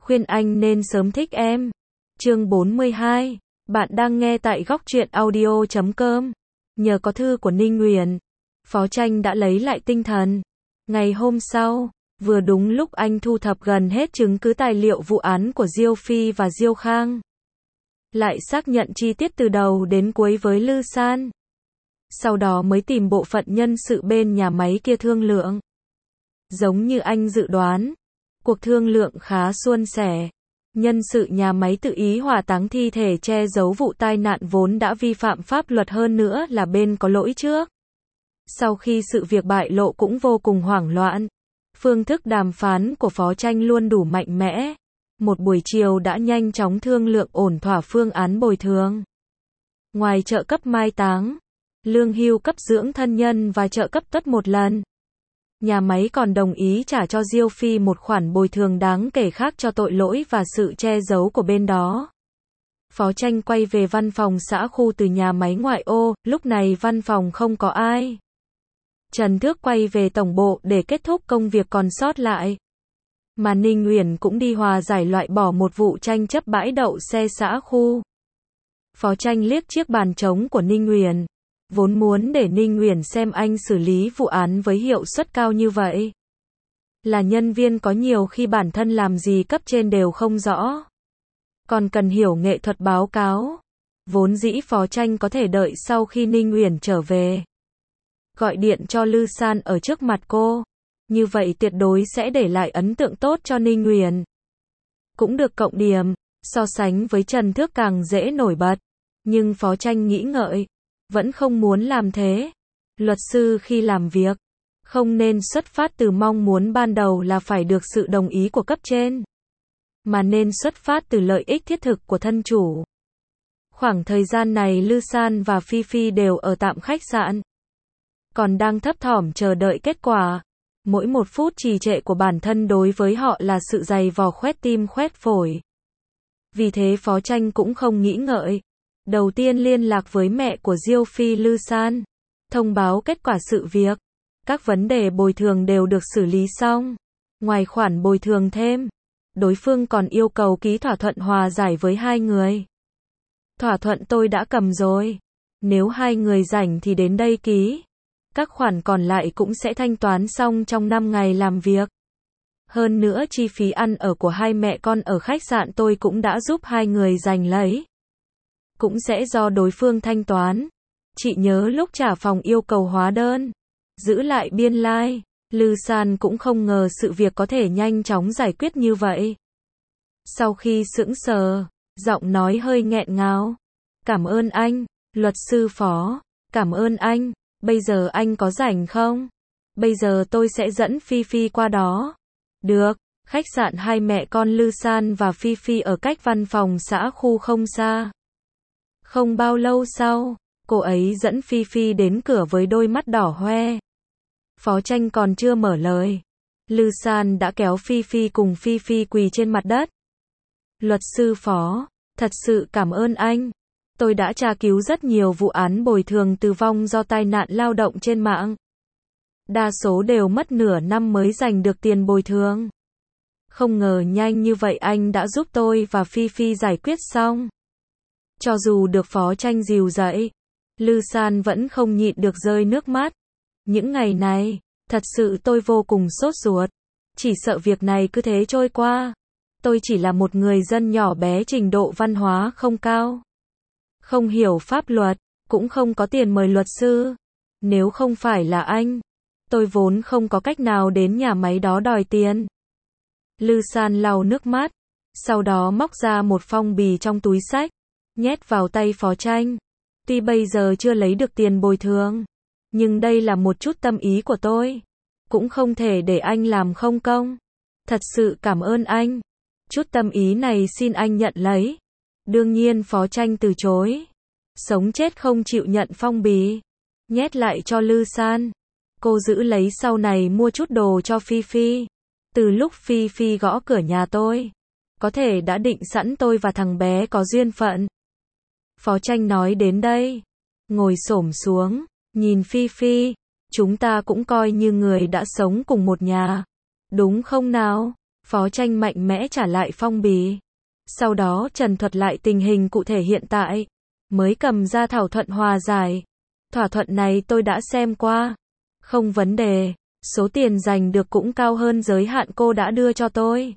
khuyên anh nên sớm thích em. Chương 42. Bạn đang nghe tại góc truyện audio.com. Nhờ có thư của Ninh Uyển, Phó Tranh đã lấy lại tinh thần. Ngày hôm sau, vừa đúng lúc anh thu thập gần hết chứng cứ tài liệu vụ án của Diêu Phi và Diêu Khang, lại xác nhận chi tiết từ đầu đến cuối với Lư San. Sau đó mới tìm bộ phận nhân sự bên nhà máy kia thương lượng. Giống như anh dự đoán, cuộc thương lượng khá suôn sẻ. Nhân sự nhà máy tự ý hỏa táng thi thể che giấu vụ tai nạn vốn đã vi phạm pháp luật, hơn nữa là bên có lỗi trước. Sau khi sự việc bại lộ cũng vô cùng hoảng loạn. Phương thức đàm phán của Phó Tranh luôn đủ mạnh mẽ. Một buổi chiều đã nhanh chóng thương lượng ổn thỏa phương án bồi thường. Ngoài trợ cấp mai táng, lương hưu cấp dưỡng thân nhân và trợ cấp tuất một lần, nhà máy còn đồng ý trả cho Diêu Phi một khoản bồi thường đáng kể khác cho tội lỗi và sự che giấu của bên đó. Phó Tranh quay về văn phòng xã khu từ nhà máy ngoại ô, lúc này văn phòng không có ai. Trần Thước quay về tổng bộ để kết thúc công việc còn sót lại. Mà Ninh Uyển cũng đi hòa giải loại bỏ một vụ tranh chấp bãi đậu xe xã khu. Phó Tranh liếc chiếc bàn trống của Ninh Uyển, vốn muốn để Ninh Uyển xem anh xử lý vụ án với hiệu suất cao như vậy. Là nhân viên có nhiều khi bản thân làm gì cấp trên đều không rõ, còn cần hiểu nghệ thuật báo cáo. Vốn dĩ Phó Tranh có thể đợi sau khi Ninh Uyển trở về, gọi điện cho Lư San ở trước mặt cô. Như vậy tuyệt đối sẽ để lại ấn tượng tốt cho Ninh Uyển. Cũng được cộng điểm, so sánh với Trần Thước càng dễ nổi bật. Nhưng Phó Tranh nghĩ ngợi, vẫn không muốn làm thế. Luật sư khi làm việc, không nên xuất phát từ mong muốn ban đầu là phải được sự đồng ý của cấp trên, mà nên xuất phát từ lợi ích thiết thực của thân chủ. Khoảng thời gian này Lư San và Phi Phi đều ở tạm khách sạn, còn đang thấp thỏm chờ đợi kết quả. Mỗi một phút trì trệ của bản thân đối với họ là sự dày vò khoét tim khoét phổi. Vì thế Phó Tranh cũng không nghĩ ngợi. Đầu tiên liên lạc với mẹ của Diêu Phi Lư San, thông báo kết quả sự việc. Các vấn đề bồi thường đều được xử lý xong. Ngoài khoản bồi thường thêm, đối phương còn yêu cầu ký thỏa thuận hòa giải với hai người. Thỏa thuận tôi đã cầm rồi. Nếu hai người rảnh thì đến đây ký. Các khoản còn lại cũng sẽ thanh toán xong trong 5 ngày làm việc. Hơn nữa chi phí ăn ở của hai mẹ con ở khách sạn tôi cũng đã giúp hai người giành lấy. Cũng sẽ do đối phương thanh toán. Chị nhớ lúc trả phòng yêu cầu hóa đơn, giữ lại biên lai. Lư San cũng không ngờ sự việc có thể nhanh chóng giải quyết như vậy. Sau khi sững sờ, giọng nói hơi nghẹn ngào. Cảm ơn anh, luật sư Phó. Cảm ơn anh. Bây giờ anh có rảnh không? Bây giờ tôi sẽ dẫn Phi Phi qua đó. Được, khách sạn hai mẹ con Lư San và Phi Phi ở cách văn phòng xã khu không xa. Không bao lâu sau, cô ấy dẫn Phi Phi đến cửa với đôi mắt đỏ hoe. Phó Tranh còn chưa mở lời, Lư San đã kéo Phi Phi cùng Phi Phi quỳ trên mặt đất. Luật sư Phó, thật sự cảm ơn anh. Tôi đã tra cứu rất nhiều vụ án bồi thường tử vong do tai nạn lao động trên mạng. Đa số đều mất nửa năm mới giành được tiền bồi thường. Không ngờ nhanh như vậy anh đã giúp tôi và Phi Phi giải quyết xong. Cho dù được Phó Tranh dìu dậy, Lư San vẫn không nhịn được rơi nước mắt. Những ngày này, thật sự tôi vô cùng sốt ruột. Chỉ sợ việc này cứ thế trôi qua. Tôi chỉ là một người dân nhỏ bé, trình độ văn hóa không cao, không hiểu pháp luật, cũng không có tiền mời luật sư. Nếu không phải là anh, tôi vốn không có cách nào đến nhà máy đó đòi tiền. Lư San lau nước mắt, sau đó móc ra một phong bì trong túi xách, nhét vào tay Phó Tranh. Tuy bây giờ chưa lấy được tiền bồi thường, nhưng đây là một chút tâm ý của tôi. Cũng không thể để anh làm không công. Thật sự cảm ơn anh. Chút tâm ý này xin anh nhận lấy. Đương nhiên Phó Tranh từ chối. Sống chết không chịu nhận phong bì. Nhét lại cho Lư San. Cô giữ lấy sau này mua chút đồ cho Phi Phi. Từ lúc Phi Phi gõ cửa nhà tôi, có thể đã định sẵn tôi và thằng bé có duyên phận. Phó Tranh nói đến đây, ngồi xổm xuống, nhìn Phi Phi. Chúng ta cũng coi như người đã sống cùng một nhà, đúng không nào? Phó Tranh mạnh mẽ trả lại phong bì. Sau đó trần thuật lại tình hình cụ thể hiện tại. Mới cầm ra thỏa thuận hòa giải. Thỏa thuận này tôi đã xem qua. Không vấn đề. Số tiền giành được cũng cao hơn giới hạn cô đã đưa cho tôi.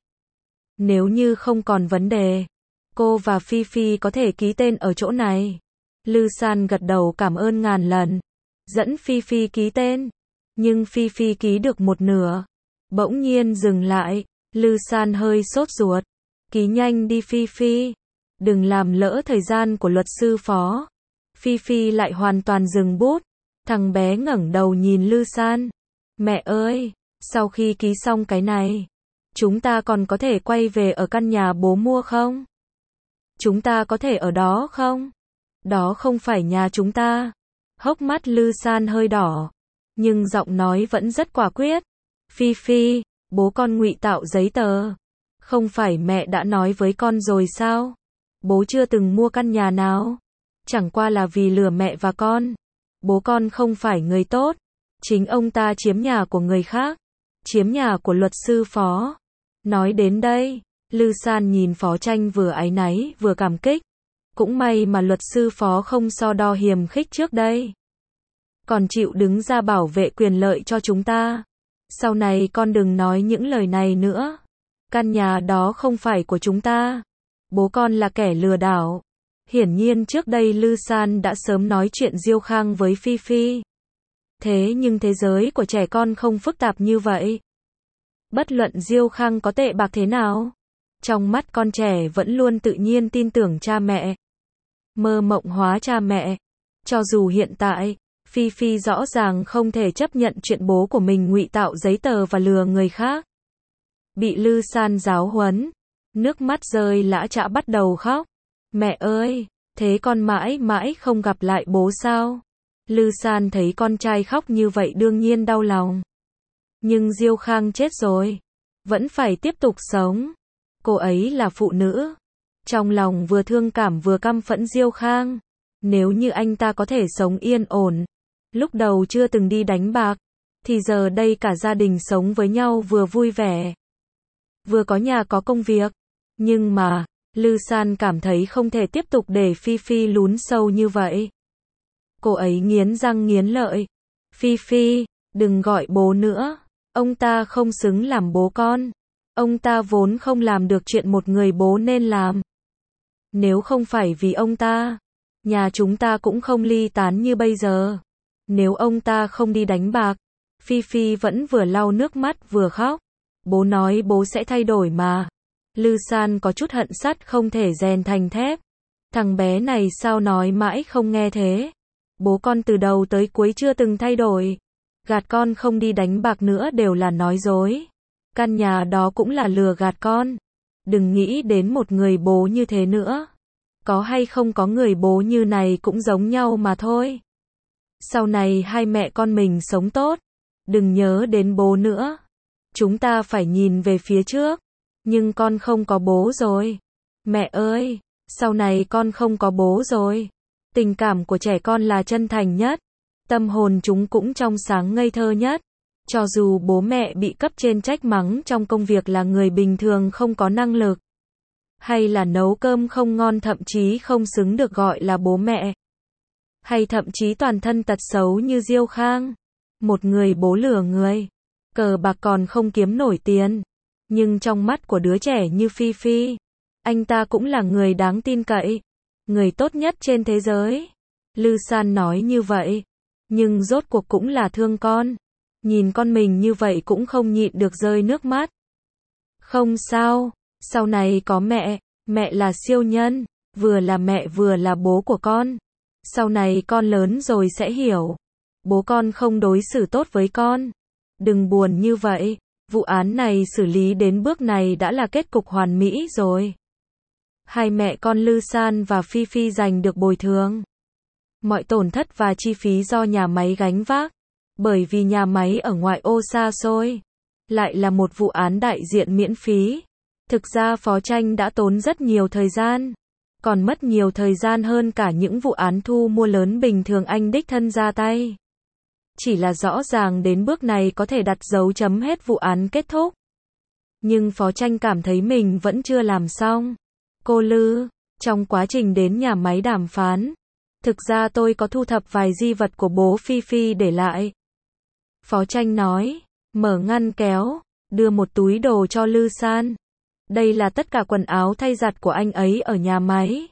Nếu như không còn vấn đề, cô và Phi Phi có thể ký tên ở chỗ này. Lư San gật đầu cảm ơn ngàn lần. Dẫn Phi Phi ký tên. Nhưng Phi Phi ký được một nửa. Bỗng nhiên dừng lại. Lư San hơi sốt ruột. Ký nhanh đi Phi Phi. Đừng làm lỡ thời gian của luật sư Phó. Phi Phi lại hoàn toàn dừng bút. Thằng bé ngẩng đầu nhìn Lư San. Mẹ ơi, sau khi ký xong cái này, chúng ta còn có thể quay về ở căn nhà bố mua không? Chúng ta có thể ở đó không? Đó không phải nhà chúng ta. Hốc mắt Lư San hơi đỏ, nhưng giọng nói vẫn rất quả quyết. Phi Phi, bố con ngụy tạo giấy tờ. Không phải mẹ đã nói với con rồi sao? Bố chưa từng mua căn nhà nào. Chẳng qua là vì lừa mẹ và con. Bố con không phải người tốt. Chính ông ta chiếm nhà của người khác. Chiếm nhà của luật sư Phó. Nói đến đây, Lư San nhìn Phó Tranh vừa áy náy vừa cảm kích. Cũng may mà luật sư Phó không so đo hiềm khích trước đây. Còn chịu đứng ra bảo vệ quyền lợi cho chúng ta. Sau này con đừng nói những lời này nữa. Căn nhà đó không phải của chúng ta. Bố con là kẻ lừa đảo. Hiển nhiên trước đây Lư San đã sớm nói chuyện Diêu Khang với Phi Phi. Thế nhưng thế giới của trẻ con không phức tạp như vậy. Bất luận Diêu Khang có tệ bạc thế nào, trong mắt con trẻ vẫn luôn tự nhiên tin tưởng cha mẹ. Mơ mộng hóa cha mẹ. Cho dù hiện tại, Phi Phi rõ ràng không thể chấp nhận chuyện bố của mình ngụy tạo giấy tờ và lừa người khác. Bị Lư San giáo huấn, nước mắt rơi lã chã bắt đầu khóc. Mẹ ơi, thế con mãi mãi không gặp lại bố sao? Lư San thấy con trai khóc như vậy đương nhiên đau lòng. Nhưng Diêu Khang chết rồi, vẫn phải tiếp tục sống. Cô ấy là phụ nữ. Trong lòng vừa thương cảm vừa căm phẫn Diêu Khang. Nếu như anh ta có thể sống yên ổn, lúc đầu chưa từng đi đánh bạc, thì giờ đây cả gia đình sống với nhau vừa vui vẻ, vừa có nhà có công việc. Nhưng mà, Lư San cảm thấy không thể tiếp tục để Phi Phi lún sâu như vậy. Cô ấy nghiến răng nghiến lợi. Phi Phi, đừng gọi bố nữa. Ông ta không xứng làm bố con. Ông ta vốn không làm được chuyện một người bố nên làm. Nếu không phải vì ông ta, nhà chúng ta cũng không ly tán như bây giờ. Nếu ông ta không đi đánh bạc, Phi Phi vẫn vừa lau nước mắt vừa khóc. Bố nói bố sẽ thay đổi mà. Lư San có chút hận sắt không thể rèn thành thép. Thằng bé này sao nói mãi không nghe thế. Bố con từ đầu tới cuối chưa từng thay đổi. Gạt con không đi đánh bạc nữa đều là nói dối. Căn nhà đó cũng là lừa gạt con. Đừng nghĩ đến một người bố như thế nữa. Có hay không có người bố như này cũng giống nhau mà thôi. Sau này hai mẹ con mình sống tốt. Đừng nhớ đến bố nữa. Chúng ta phải nhìn về phía trước. Nhưng con không có bố rồi. Mẹ ơi, sau này con không có bố rồi. Tình cảm của trẻ con là chân thành nhất. Tâm hồn chúng cũng trong sáng ngây thơ nhất. Cho dù bố mẹ bị cấp trên trách mắng trong công việc là người bình thường không có năng lực. Hay là nấu cơm không ngon thậm chí không xứng được gọi là bố mẹ. Hay thậm chí toàn thân tật xấu như Diêu Khang. Một người bố lừa người. Cờ bạc còn không kiếm nổi tiền. Nhưng trong mắt của đứa trẻ như Phi Phi, anh ta cũng là người đáng tin cậy. Người tốt nhất trên thế giới. Lư San nói như vậy. Nhưng rốt cuộc cũng là thương con. Nhìn con mình như vậy cũng không nhịn được rơi nước mắt. Không sao. Sau này có mẹ. Mẹ là siêu nhân. Vừa là mẹ vừa là bố của con. Sau này con lớn rồi sẽ hiểu. Bố con không đối xử tốt với con. Đừng buồn như vậy. Vụ án này xử lý đến bước này đã là kết cục hoàn mỹ rồi. Hai mẹ con Lư San và Phi Phi giành được bồi thường. Mọi tổn thất và chi phí do nhà máy gánh vác. Bởi vì nhà máy ở ngoại ô xa xôi. Lại là một vụ án đại diện miễn phí. Thực ra Phó Tranh đã tốn rất nhiều thời gian. Còn mất nhiều thời gian hơn cả những vụ án thu mua lớn bình thường anh đích thân ra tay. Chỉ là rõ ràng đến bước này có thể đặt dấu chấm hết vụ án kết thúc. Nhưng Phó Tranh cảm thấy mình vẫn chưa làm xong. Cô Lư, trong quá trình đến nhà máy đàm phán, thực ra tôi có thu thập vài di vật của bố Phi Phi để lại. Phó Tranh nói, mở ngăn kéo, đưa một túi đồ cho Lư San. Đây là tất cả quần áo thay giặt của anh ấy ở nhà máy.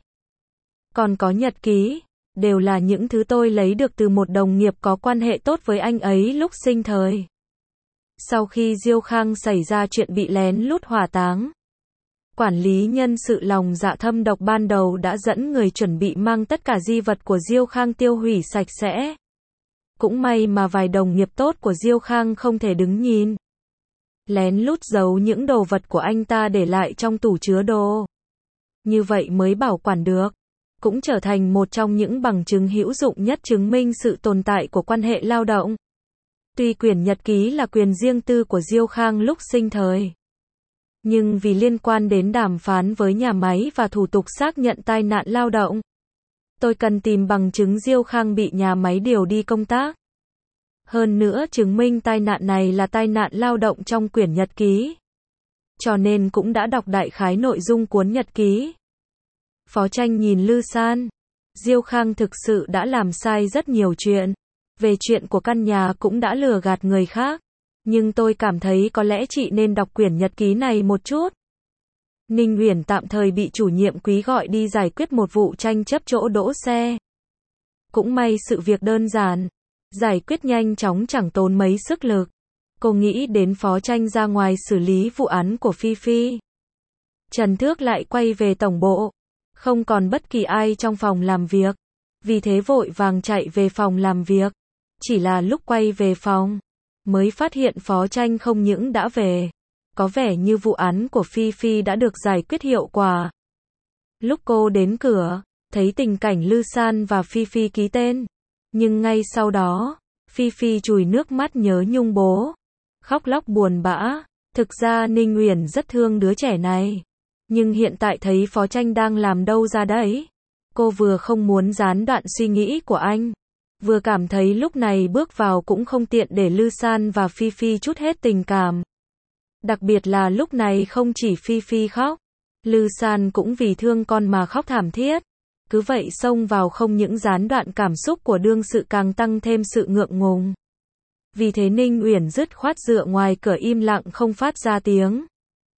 Còn có nhật ký, đều là những thứ tôi lấy được từ một đồng nghiệp có quan hệ tốt với anh ấy lúc sinh thời. Sau khi Diêu Khang xảy ra chuyện bị lén lút hỏa táng, quản lý nhân sự lòng dạ thâm độc ban đầu đã dẫn người chuẩn bị mang tất cả di vật của Diêu Khang tiêu hủy sạch sẽ. Cũng may mà vài đồng nghiệp tốt của Diêu Khang không thể đứng nhìn, lén lút giấu những đồ vật của anh ta để lại trong tủ chứa đồ. Như vậy mới bảo quản được, cũng trở thành một trong những bằng chứng hữu dụng nhất chứng minh sự tồn tại của quan hệ lao động. Tuy quyển nhật ký là quyền riêng tư của Diêu Khang lúc sinh thời, nhưng vì liên quan đến đàm phán với nhà máy và thủ tục xác nhận tai nạn lao động, tôi cần tìm bằng chứng Diêu Khang bị nhà máy điều đi công tác. Hơn nữa chứng minh tai nạn này là tai nạn lao động trong quyển nhật ký. Cho nên cũng đã đọc đại khái nội dung cuốn nhật ký. Phó Tranh nhìn Lư San. Diêu Khang thực sự đã làm sai rất nhiều chuyện. Về chuyện của căn nhà cũng đã lừa gạt người khác. Nhưng tôi cảm thấy có lẽ chị nên đọc quyển nhật ký này một chút. Ninh Uyển tạm thời bị chủ nhiệm Quý gọi đi giải quyết một vụ tranh chấp chỗ đỗ xe. Cũng may sự việc đơn giản, giải quyết nhanh chóng chẳng tốn mấy sức lực. Cô nghĩ đến Phó Tranh ra ngoài xử lý vụ án của Phi Phi. Trần Thước lại quay về tổng bộ. Không còn bất kỳ ai trong phòng làm việc. Vì thế vội vàng chạy về phòng làm việc. Chỉ là lúc quay về phòng, mới phát hiện Phó Tranh không những đã về. Có vẻ như vụ án của Phi Phi đã được giải quyết hiệu quả. Lúc cô đến cửa, thấy tình cảnh Lư San và Phi Phi ký tên. Nhưng ngay sau đó, Phi Phi chùi nước mắt nhớ nhung bố. Khóc lóc buồn bã. Thực ra Ninh Uyển rất thương đứa trẻ này. Nhưng hiện tại thấy Phó Tranh đang làm đâu ra đấy. Cô vừa không muốn gián đoạn suy nghĩ của anh, vừa cảm thấy lúc này bước vào cũng không tiện để Lư San và Phi Phi trút hết tình cảm. Đặc biệt là lúc này không chỉ Phi Phi khóc, Lư San cũng vì thương con mà khóc thảm thiết. Cứ vậy xông vào không những gián đoạn cảm xúc của đương sự càng tăng thêm sự ngượng ngùng. Vì thế Ninh Uyển dứt khoát dựa ngoài cửa im lặng không phát ra tiếng.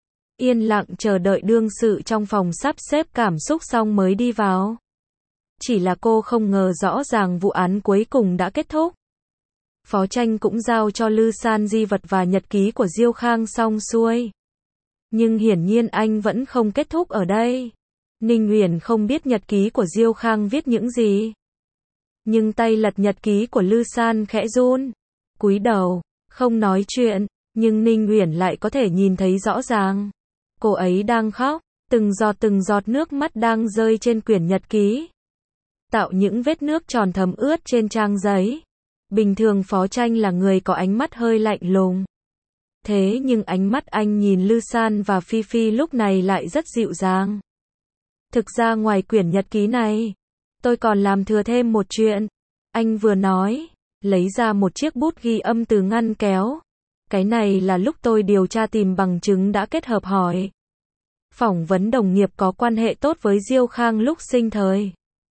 Yên lặng chờ đợi đương sự trong phòng sắp xếp cảm xúc xong mới đi vào. Chỉ là cô không ngờ rõ ràng vụ án cuối cùng đã kết thúc. Phó Tranh cũng giao cho Lư San di vật và nhật ký của Diêu Khang xong xuôi. Nhưng hiển nhiên anh vẫn không kết thúc ở đây. Ninh Uyển không biết nhật ký của Diêu Khang viết những gì. Nhưng tay lật nhật ký của Lư San khẽ run. Cúi đầu, không nói chuyện, nhưng Ninh Uyển lại có thể nhìn thấy rõ ràng. Cô ấy đang khóc, từng giọt nước mắt đang rơi trên quyển nhật ký, tạo những vết nước tròn thấm ướt trên trang giấy. Bình thường Phó Tranh là người có ánh mắt hơi lạnh lùng. Thế nhưng ánh mắt anh nhìn Lư San và Phi Phi lúc này lại rất dịu dàng. Thực ra ngoài quyển nhật ký này, tôi còn làm thừa thêm một chuyện. Anh vừa nói, lấy ra một chiếc bút ghi âm từ ngăn kéo. Cái này là lúc tôi điều tra tìm bằng chứng đã kết hợp hỏi phỏng vấn đồng nghiệp có quan hệ tốt với Diêu Khang lúc sinh thời.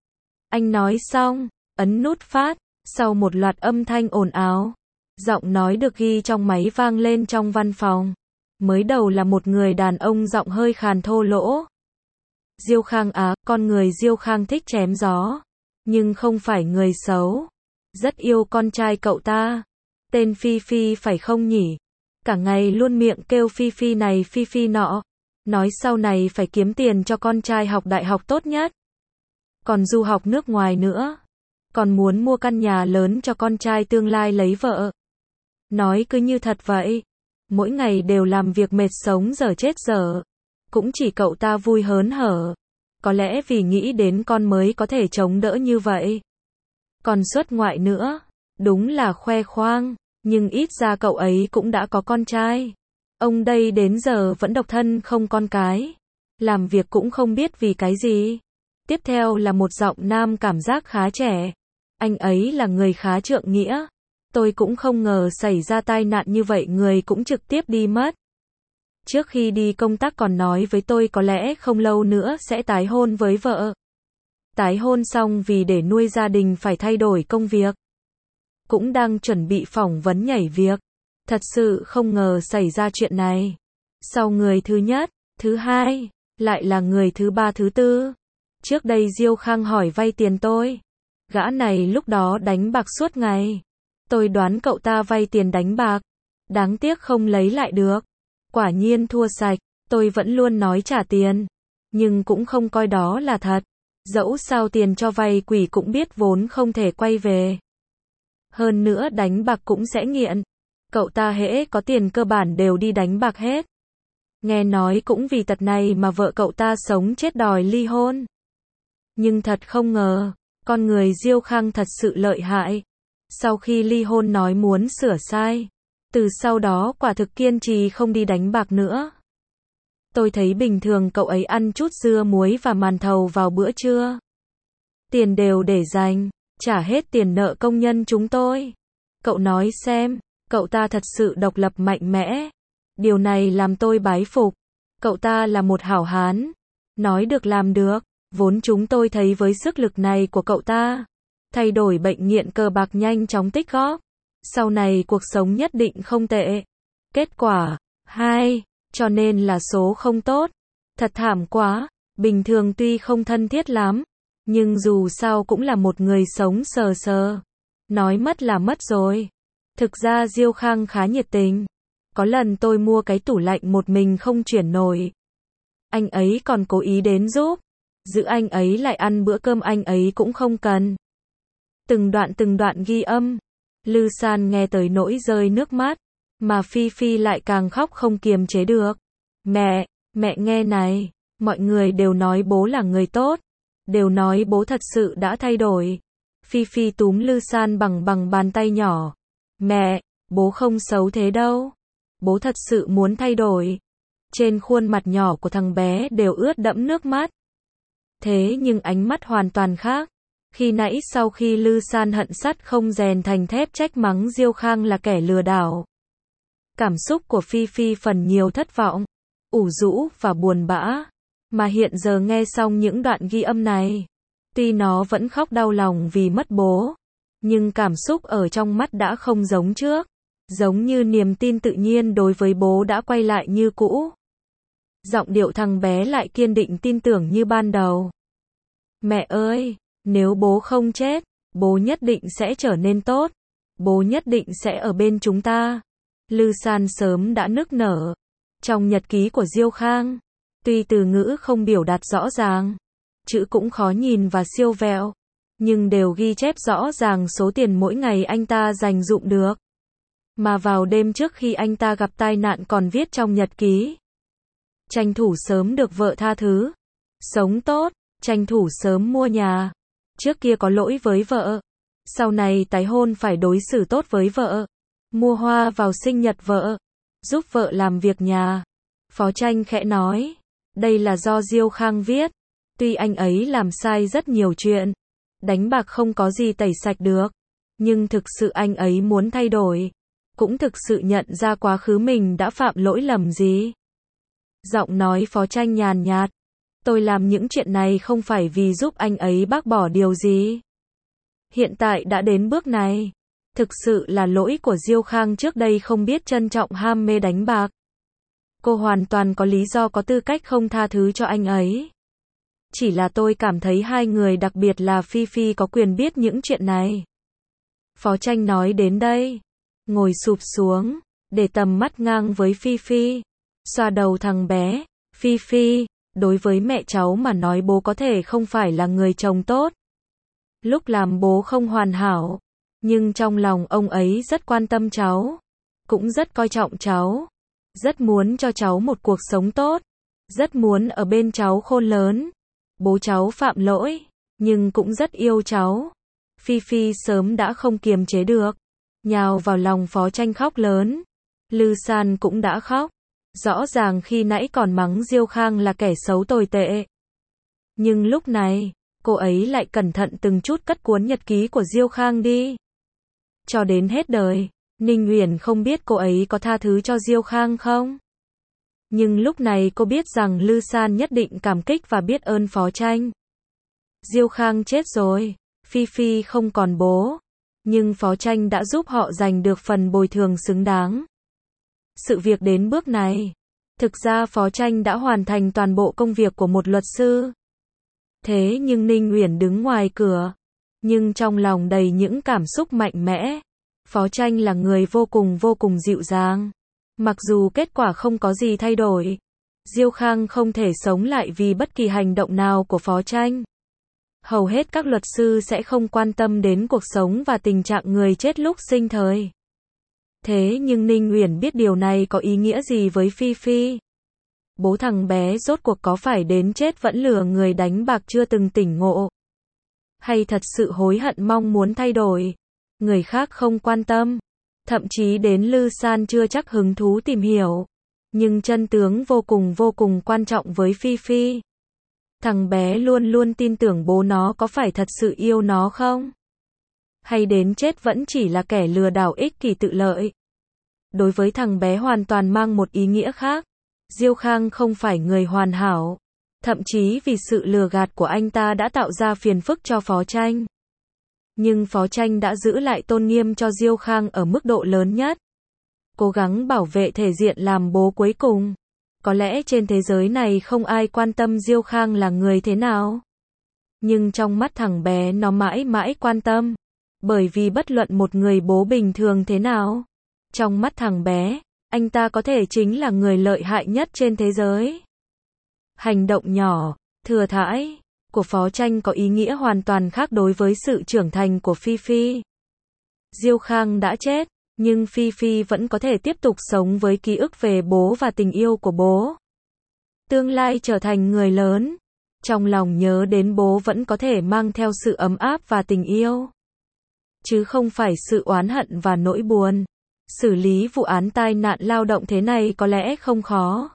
Anh nói xong, ấn nút phát, sau một loạt âm thanh ồn ào, giọng nói được ghi trong máy vang lên trong văn phòng. Mới đầu là một người đàn ông giọng hơi khàn thô lỗ. Diêu Khang á, con người Diêu Khang thích chém gió, nhưng không phải người xấu. Rất yêu con trai cậu ta. Tên Phi Phi phải không nhỉ? Cả ngày luôn miệng kêu Phi Phi này Phi Phi nọ. Nói sau này phải kiếm tiền cho con trai học đại học tốt nhất. Còn du học nước ngoài nữa. Còn muốn mua căn nhà lớn cho con trai tương lai lấy vợ. Nói cứ như thật vậy. Mỗi ngày đều làm việc mệt sống dở chết dở. Cũng chỉ cậu ta vui hớn hở. Có lẽ vì nghĩ đến con mới có thể chống đỡ như vậy. Còn xuất ngoại nữa. Đúng là khoe khoang. Nhưng ít ra cậu ấy cũng đã có con trai. Ông đây đến giờ vẫn độc thân không con cái. Làm việc cũng không biết vì cái gì. Tiếp theo là một giọng nam cảm giác khá trẻ. Anh ấy là người khá trượng nghĩa. Tôi cũng không ngờ xảy ra tai nạn như vậy người cũng trực tiếp đi mất. Trước khi đi công tác còn nói với tôi có lẽ không lâu nữa sẽ tái hôn với vợ. Tái hôn xong vì để nuôi gia đình phải thay đổi công việc. Cũng đang chuẩn bị phỏng vấn nhảy việc. Thật sự không ngờ xảy ra chuyện này. Sau người thứ nhất, thứ hai, lại là người thứ ba thứ tư. Trước đây Diêu Khang hỏi vay tiền tôi. Gã này lúc đó đánh bạc suốt ngày. Tôi đoán cậu ta vay tiền đánh bạc. Đáng tiếc không lấy lại được. Quả nhiên thua sạch. Tôi vẫn luôn nói trả tiền. Nhưng cũng không coi đó là thật. Dẫu sao tiền cho vay quỷ cũng biết vốn không thể quay về. Hơn nữa đánh bạc cũng sẽ nghiện. Cậu ta hễ có tiền cơ bản đều đi đánh bạc hết. Nghe nói cũng vì tật này mà vợ cậu ta sống chết đòi ly hôn. Nhưng thật không ngờ, con người Diêu Khang thật sự lợi hại. Sau khi ly hôn nói muốn sửa sai. Từ sau đó quả thực kiên trì không đi đánh bạc nữa. Tôi thấy bình thường cậu ấy ăn chút dưa muối và màn thầu vào bữa trưa. Tiền đều để dành, trả hết tiền nợ công nhân chúng tôi. Cậu nói xem, cậu ta thật sự độc lập mạnh mẽ. Điều này làm tôi bái phục. Cậu ta là một hảo hán. Nói được làm được. Vốn chúng tôi thấy với sức lực này của cậu ta, thay đổi bệnh nghiện cờ bạc nhanh chóng tích góp. Sau này cuộc sống nhất định không tệ. Kết quả, 2, cho nên là số không tốt. Thật thảm quá, bình thường tuy không thân thiết lắm, nhưng dù sao cũng là một người sống sờ sờ. Nói mất là mất rồi. Thực ra Diêu Khang khá nhiệt tình. Có lần tôi mua cái tủ lạnh một mình không chuyển nổi. Anh ấy còn cố ý đến giúp. Giữ anh ấy lại ăn bữa cơm anh ấy cũng không cần. Từng đoạn ghi âm. Lư San nghe tới nỗi rơi nước mắt. Mà Phi Phi lại càng khóc không kiềm chế được. Mẹ nghe này. Mọi người đều nói bố là người tốt. Đều nói bố thật sự đã thay đổi. Phi Phi túm Lư San bằng bàn tay nhỏ. Mẹ, bố không xấu thế đâu. Bố thật sự muốn thay đổi. Trên khuôn mặt nhỏ của thằng bé đều ướt đẫm nước mắt. Thế nhưng ánh mắt hoàn toàn khác. Khi nãy sau khi Lư San hận sắt không rèn thành thép trách mắng Diêu Khang là kẻ lừa đảo. Cảm xúc của Phi Phi phần nhiều thất vọng, ủ rũ và buồn bã. Mà hiện giờ nghe xong những đoạn ghi âm này, tuy nó vẫn khóc đau lòng vì mất bố, nhưng cảm xúc ở trong mắt đã không giống trước. Giống như niềm tin tự nhiên đối với bố đã quay lại như cũ. Giọng điệu thằng bé lại kiên định tin tưởng như ban đầu. Mẹ ơi, nếu bố không chết, bố nhất định sẽ trở nên tốt. Bố nhất định sẽ ở bên chúng ta. Lư San sớm đã nức nở. Trong nhật ký của Diêu Khang, tuy từ ngữ không biểu đạt rõ ràng, chữ cũng khó nhìn và siêu vẹo, nhưng đều ghi chép rõ ràng số tiền mỗi ngày anh ta dành dụm được. Mà vào đêm trước khi anh ta gặp tai nạn còn viết trong nhật ký. Tranh thủ sớm được vợ tha thứ. Sống tốt, tranh thủ sớm mua nhà. Trước kia có lỗi với vợ. Sau này tái hôn phải đối xử tốt với vợ. Mua hoa vào sinh nhật vợ. Giúp vợ làm việc nhà. Phó Tranh khẽ nói. Đây là do Diêu Khang viết. Tuy anh ấy làm sai rất nhiều chuyện. Đánh bạc không có gì tẩy sạch được. Nhưng thực sự anh ấy muốn thay đổi. Cũng thực sự nhận ra quá khứ mình đã phạm lỗi lầm gì. Giọng nói Phó Tranh nhàn nhạt. Tôi làm những chuyện này không phải vì giúp anh ấy bác bỏ điều gì. Hiện tại đã đến bước này. Thực sự là lỗi của Diêu Khang trước đây không biết trân trọng ham mê đánh bạc. Cô hoàn toàn có lý do có tư cách không tha thứ cho anh ấy. Chỉ là tôi cảm thấy hai người đặc biệt là Phi Phi có quyền biết những chuyện này. Phó Tranh nói đến đây. Ngồi sụp xuống, để tầm mắt ngang với Phi Phi. Xoa đầu thằng bé. Phi Phi, đối với mẹ cháu mà nói bố có thể không phải là người chồng tốt. Lúc làm bố không hoàn hảo. Nhưng trong lòng ông ấy rất quan tâm cháu. Cũng rất coi trọng cháu. Rất muốn cho cháu một cuộc sống tốt. Rất muốn ở bên cháu khôn lớn. Bố cháu phạm lỗi, nhưng cũng rất yêu cháu. Phi Phi sớm đã không kiềm chế được. Nhào vào lòng Phó Tranh khóc lớn. Lư San cũng đã khóc. Rõ ràng khi nãy còn mắng Diêu Khang là kẻ xấu tồi tệ. Nhưng lúc này, cô ấy lại cẩn thận từng chút cất cuốn nhật ký của Diêu Khang đi. Cho đến hết đời, Ninh Uyển không biết cô ấy có tha thứ cho Diêu Khang không? Nhưng lúc này cô biết rằng Lư San nhất định cảm kích và biết ơn Phó Tranh. Diêu Khang chết rồi, Phi Phi không còn bố, nhưng Phó Tranh đã giúp họ giành được phần bồi thường xứng đáng. Sự việc đến bước này, thực ra Phó Tranh đã hoàn thành toàn bộ công việc của một luật sư. Thế nhưng Ninh Uyển đứng ngoài cửa, nhưng trong lòng đầy những cảm xúc mạnh mẽ. Phó Tranh là người vô cùng dịu dàng. Mặc dù kết quả không có gì thay đổi, Diêu Khang không thể sống lại vì bất kỳ hành động nào của Phó Tranh. Hầu hết các luật sư sẽ không quan tâm đến cuộc sống và tình trạng người chết lúc sinh thời. Thế nhưng Ninh Uyển biết điều này có ý nghĩa gì với Phi Phi. Bố thằng bé rốt cuộc có phải đến chết vẫn lừa người đánh bạc chưa từng tỉnh ngộ? Hay thật sự hối hận mong muốn thay đổi? Người khác không quan tâm. Thậm chí đến Lư San chưa chắc hứng thú tìm hiểu. Nhưng chân tướng vô cùng quan trọng với Phi Phi. Thằng bé luôn luôn tin tưởng bố nó có phải thật sự yêu nó không? Hay đến chết vẫn chỉ là kẻ lừa đảo ích kỷ tự lợi? Đối với thằng bé hoàn toàn mang một ý nghĩa khác. Diêu Khang không phải người hoàn hảo. Thậm chí vì sự lừa gạt của anh ta đã tạo ra phiền phức cho Phó Tranh. Nhưng Phó Tranh đã giữ lại tôn nghiêm cho Diêu Khang ở mức độ lớn nhất. Cố gắng bảo vệ thể diện làm bố cuối cùng. Có lẽ trên thế giới này không ai quan tâm Diêu Khang là người thế nào. Nhưng trong mắt thằng bé nó mãi mãi quan tâm. Bởi vì bất luận một người bố bình thường thế nào, trong mắt thằng bé, anh ta có thể chính là người lợi hại nhất trên thế giới. Hành động nhỏ, thừa thãi, của Phó Tranh có ý nghĩa hoàn toàn khác đối với sự trưởng thành của Phi Phi. Diêu Khang đã chết, nhưng Phi Phi vẫn có thể tiếp tục sống với ký ức về bố và tình yêu của bố. Tương lai trở thành người lớn, trong lòng nhớ đến bố vẫn có thể mang theo sự ấm áp và tình yêu. Chứ không phải sự oán hận và nỗi buồn. Xử lý vụ án tai nạn lao động thế này có lẽ không khó.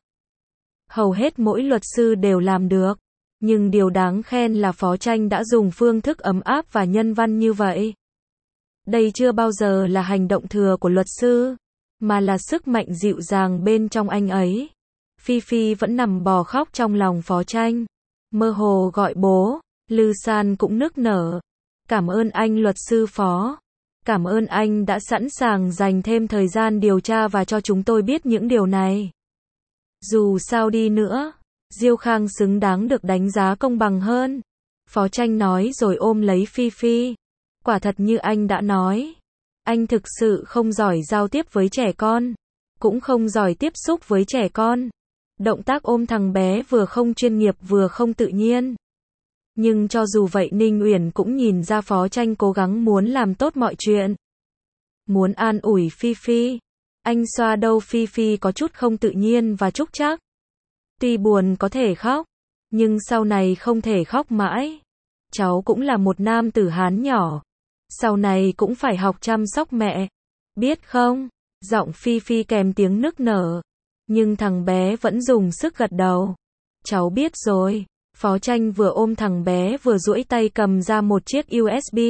Hầu hết mỗi luật sư đều làm được. Nhưng điều đáng khen là Phó Tranh đã dùng phương thức ấm áp và nhân văn như vậy. Đây chưa bao giờ là hành động thừa của luật sư, mà là sức mạnh dịu dàng bên trong anh ấy. Phi Phi vẫn nằm bò khóc trong lòng Phó Tranh, mơ hồ gọi bố. Lư San cũng nức nở. Cảm ơn anh luật sư Phó. Cảm ơn anh đã sẵn sàng dành thêm thời gian điều tra và cho chúng tôi biết những điều này. Dù sao đi nữa, Diêu Khang xứng đáng được đánh giá công bằng hơn. Phó Tranh nói rồi ôm lấy Phi Phi. Quả thật như anh đã nói. Anh thực sự không giỏi giao tiếp với trẻ con. Cũng không giỏi tiếp xúc với trẻ con. Động tác ôm thằng bé vừa không chuyên nghiệp vừa không tự nhiên. Nhưng cho dù vậy Ninh Uyển cũng nhìn ra Phó Tranh cố gắng muốn làm tốt mọi chuyện. Muốn an ủi Phi Phi. Anh xoa đầu Phi Phi có chút không tự nhiên và trúc trắc. Tuy buồn có thể khóc, nhưng sau này không thể khóc mãi. Cháu cũng là một nam tử Hán nhỏ. Sau này cũng phải học chăm sóc mẹ. Biết không? Giọng Phi Phi kèm tiếng nức nở. Nhưng thằng bé vẫn dùng sức gật đầu. Cháu biết rồi. Phó Tranh vừa ôm thằng bé vừa duỗi tay cầm ra một chiếc USB.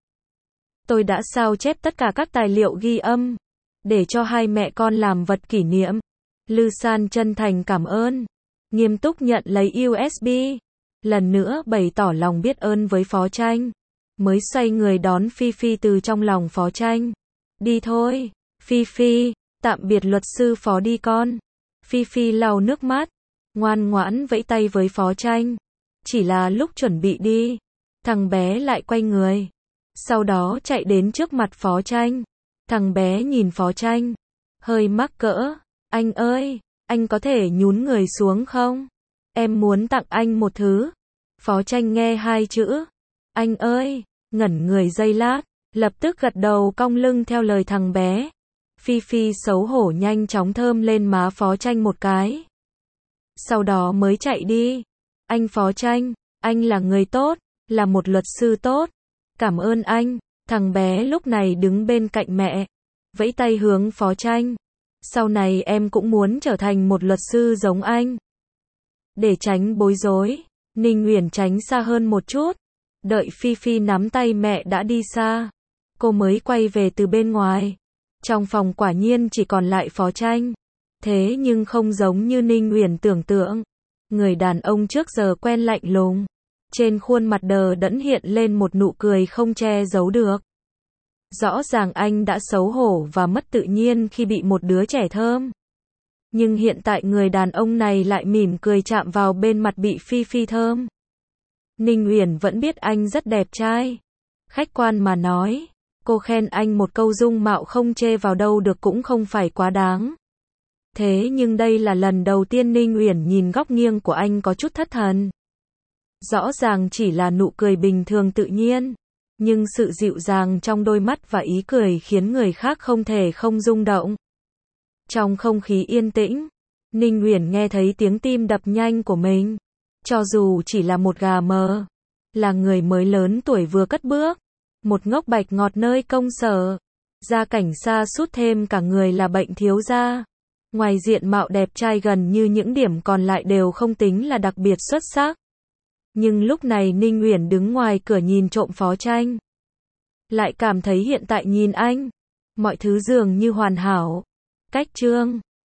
Tôi đã sao chép tất cả các tài liệu ghi âm, để cho hai mẹ con làm vật kỷ niệm. Lư San chân thành cảm ơn, nghiêm túc nhận lấy USB. Lần nữa bày tỏ lòng biết ơn với Phó Tranh. Mới xoay người đón Phi Phi từ trong lòng Phó Tranh. Đi thôi, Phi Phi, tạm biệt luật sư Phó đi con. Phi Phi lau nước mắt, ngoan ngoãn vẫy tay với Phó Tranh. Chỉ là lúc chuẩn bị đi, thằng bé lại quay người. Sau đó chạy đến trước mặt Phó Tranh. Thằng bé nhìn Phó Tranh, hơi mắc cỡ. Anh ơi, anh có thể nhún người xuống không? Em muốn tặng anh một thứ. Phó Tranh nghe hai chữ anh ơi, ngẩn người giây lát, lập tức gật đầu cong lưng theo lời thằng bé. Phi Phi xấu hổ nhanh chóng thơm lên má Phó Tranh một cái. Sau đó mới chạy đi. Anh Phó Tranh, anh là người tốt, là một luật sư tốt. Cảm ơn anh. Thằng bé lúc này đứng bên cạnh mẹ, vẫy tay hướng Phó Tranh. Sau này em cũng muốn trở thành một luật sư giống anh. Để tránh bối rối, Ninh Uyển tránh xa hơn một chút. Đợi Phi Phi nắm tay mẹ đã đi xa, cô mới quay về từ bên ngoài. Trong phòng quả nhiên chỉ còn lại Phó Tranh. Thế nhưng không giống như Ninh Uyển tưởng tượng. Người đàn ông trước giờ quen lạnh lùng. Trên khuôn mặt đờ đẫn hiện lên một nụ cười không che giấu được. Rõ ràng anh đã xấu hổ và mất tự nhiên khi bị một đứa trẻ thơm. Nhưng hiện tại người đàn ông này lại mỉm cười chạm vào bên mặt bị Phi Phi thơm. Ninh Uyển vẫn biết anh rất đẹp trai. Khách quan mà nói, cô khen anh một câu dung mạo không chê vào đâu được cũng không phải quá đáng. Thế nhưng đây là lần đầu tiên Ninh Uyển nhìn góc nghiêng của anh có chút thất thần. Rõ ràng chỉ là nụ cười bình thường tự nhiên, nhưng sự dịu dàng trong đôi mắt và ý cười khiến người khác không thể không rung động. Trong không khí yên tĩnh, Ninh Uyển nghe thấy tiếng tim đập nhanh của mình. Cho dù chỉ là một gà mờ, là người mới lớn tuổi vừa cất bước, một ngốc bạch ngọt nơi công sở, gia cảnh xa sút thêm cả người là bệnh thiếu gia. Ngoài diện mạo đẹp trai gần như những điểm còn lại đều không tính là đặc biệt xuất sắc. Nhưng lúc này Ninh Uyển đứng ngoài cửa nhìn trộm Phó Tranh. Lại cảm thấy hiện tại nhìn anh, mọi thứ dường như hoàn hảo. Cách trương